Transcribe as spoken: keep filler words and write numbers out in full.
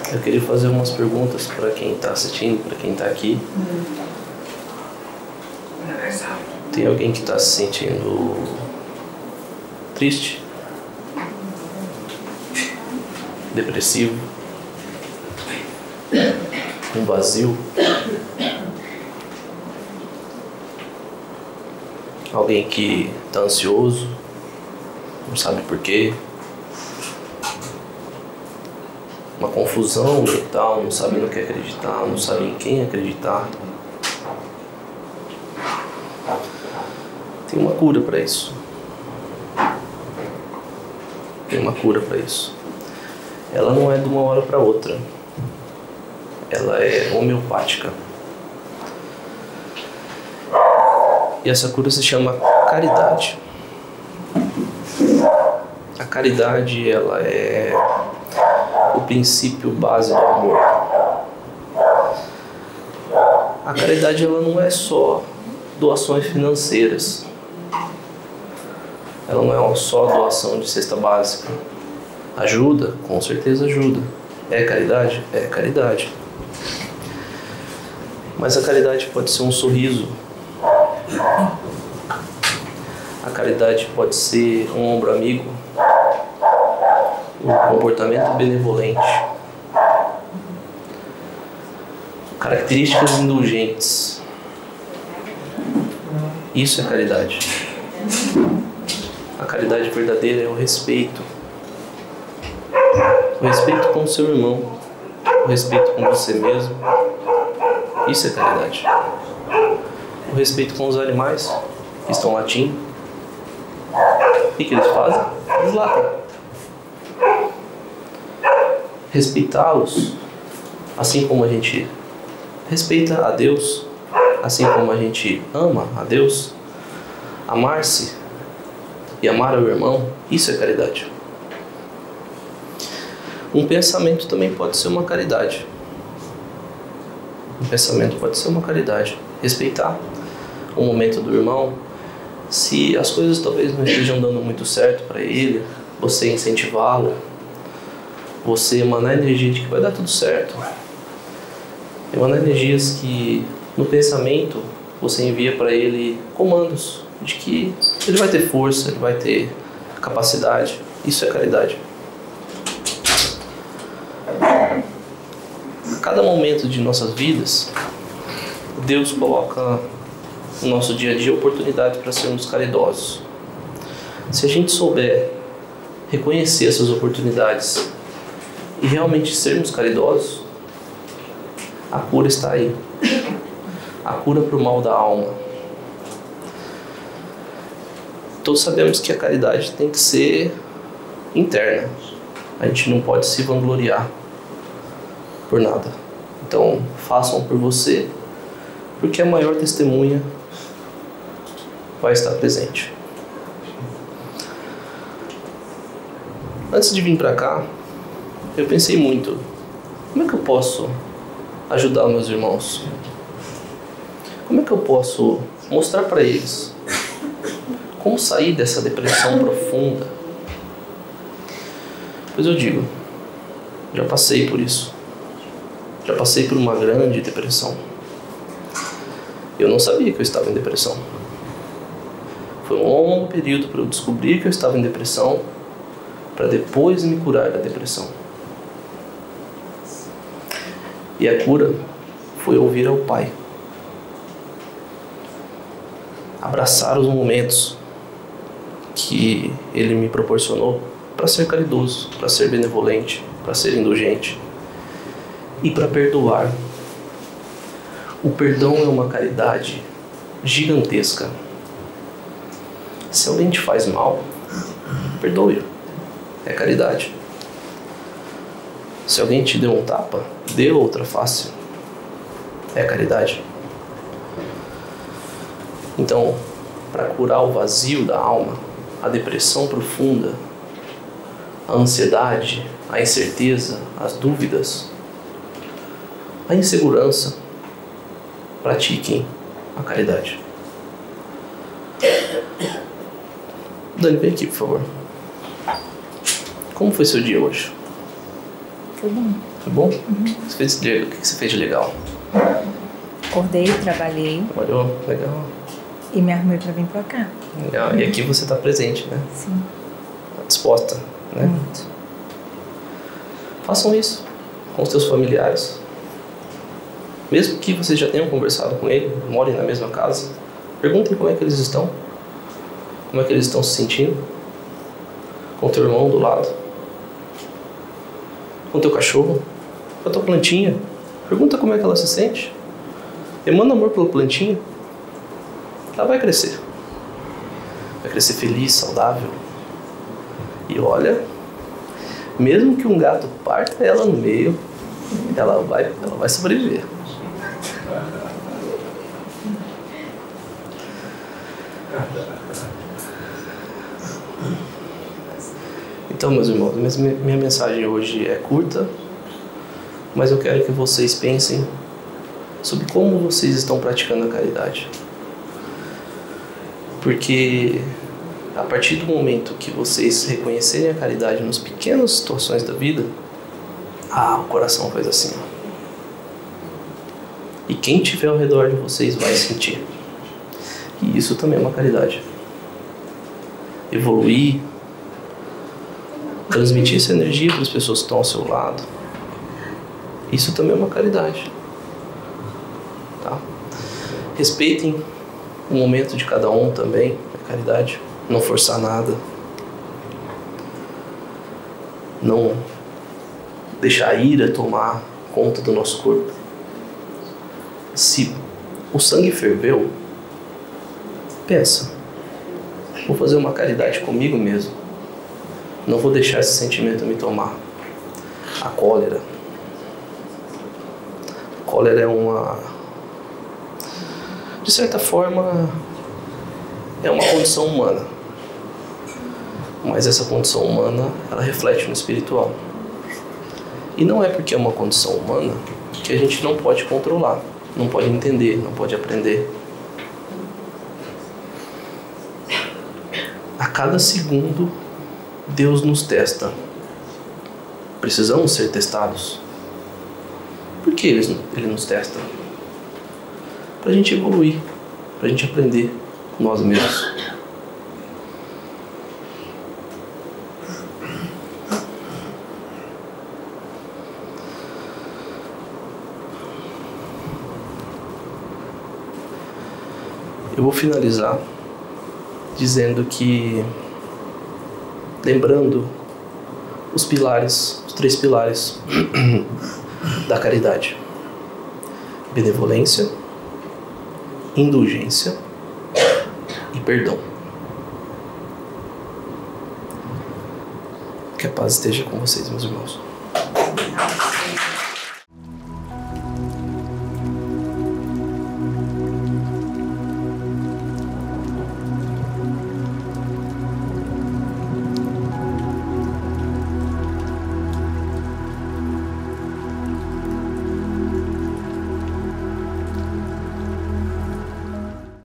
Eu queria fazer umas perguntas para quem está assistindo, para quem está aqui. Tem alguém que está se sentindo triste? Depressivo? Um vazio? Alguém que está ansioso? Não sabe por quê? Uma confusão mental, não sabe no que acreditar, não sabe em quem acreditar. Tem uma cura para isso. Tem uma cura para isso. Ela não é de uma hora para outra. Ela é homeopática. E essa cura se chama caridade. A caridade, ela é o princípio base do amor. A caridade, ela não é só doações financeiras. Ela não é só doação de cesta básica. Ajuda? Com certeza ajuda. É caridade? É caridade. Mas a caridade pode ser um sorriso. A caridade pode ser um ombro amigo. Um comportamento benevolente. Características indulgentes. Isso é caridade. A caridade verdadeira é o respeito. O respeito com o seu irmão. O respeito com você mesmo. Isso é caridade. O respeito com os animais que estão latindo. O que, que eles fazem? Eles latem. Respeitá-los, assim como a gente respeita a Deus, assim como a gente ama a Deus, amar-se e amar o irmão, isso é caridade. Um pensamento também pode ser uma caridade. Um pensamento pode ser uma caridade. Respeitar o momento do irmão. Se as coisas talvez não estejam dando muito certo para ele, você incentivá-lo, você emanar energia de que vai dar tudo certo. Emanar energias que no pensamento você envia para ele comandos de que ele vai ter força, ele vai ter capacidade. Isso é caridade. A cada momento de nossas vidas, Deus coloca no nosso dia a dia oportunidade para sermos caridosos. Se a gente souber reconhecer essas oportunidades e realmente sermos caridosos, a cura está aí. A cura para o mal da alma. Todos sabemos que a caridade tem que ser interna. A gente não pode se vangloriar por nada. Então, façam por você, porque a maior testemunha vai estar presente. Antes de vir para cá, eu pensei muito, como é que eu posso ajudar meus irmãos? Como é que eu posso mostrar para eles como sair dessa depressão profunda? Pois eu digo, já passei por isso. Já passei por uma grande depressão. Eu não sabia que eu estava em depressão. Foi um longo período para eu descobrir que eu estava em depressão, para depois me curar da depressão. E a cura foi ouvir ao Pai. Abraçar os momentos que Ele me proporcionou para ser caridoso, para ser benevolente, para ser indulgente e para perdoar. O perdão é uma caridade gigantesca. Se alguém te faz mal, perdoe. É caridade. Se alguém te deu um tapa, dê outra face. É caridade. Então, para curar o vazio da alma, a depressão profunda, a ansiedade, a incerteza, as dúvidas, a insegurança, pratiquem a caridade. Dani, vem aqui, por favor. Como foi seu dia hoje? Foi bom. Foi bom? Uhum. Você fez, o que você fez de legal? Acordei, trabalhei. Trabalhou? Legal. E me arrumei pra vir pra cá. Legal. E aqui você está presente, né? Sim. Disposta, né? Muito. Façam isso com os seus familiares. Mesmo que vocês já tenham conversado com ele, morem na mesma casa, perguntem como é que eles estão. Como é que eles estão se sentindo. Com o teu irmão do lado. Com o teu cachorro. Com a tua plantinha. Pergunta como é que ela se sente. Emana amor pela plantinha. Ela vai crescer. Vai crescer feliz, saudável. E olha, mesmo que um gato parta ela no meio, ela vai, ela vai sobreviver. Então, meus irmãos, minha mensagem hoje é curta, mas eu quero que vocês pensem sobre como vocês estão praticando a caridade. Porque a partir do momento que vocês reconhecerem a caridade nas pequenas situações da vida, ah, o coração faz assim, ó. E quem estiver ao redor de vocês vai sentir. E isso também é uma caridade. Evoluir, transmitir essa energia para as pessoas que estão ao seu lado, isso também é uma caridade. Tá? Respeitem o momento de cada um também, é caridade. Não forçar nada. Não deixar a ira tomar conta do nosso corpo. Se o sangue ferveu, pensa, vou fazer uma caridade comigo mesmo. Não vou deixar esse sentimento me tomar. A cólera. A cólera é uma... De certa forma, é uma condição humana. Mas essa condição humana, ela reflete no espiritual. E não é porque é uma condição humana que a gente não pode controlar, não pode entender, não pode aprender. A cada segundo, Deus nos testa. Precisamos ser testados. Por que Ele, ele nos testa? Para a gente evoluir, para a gente aprender com nós mesmos. Eu vou finalizar dizendo que, lembrando os pilares, os três pilares da caridade: benevolência, indulgência e perdão. Que a paz esteja com vocês, meus irmãos.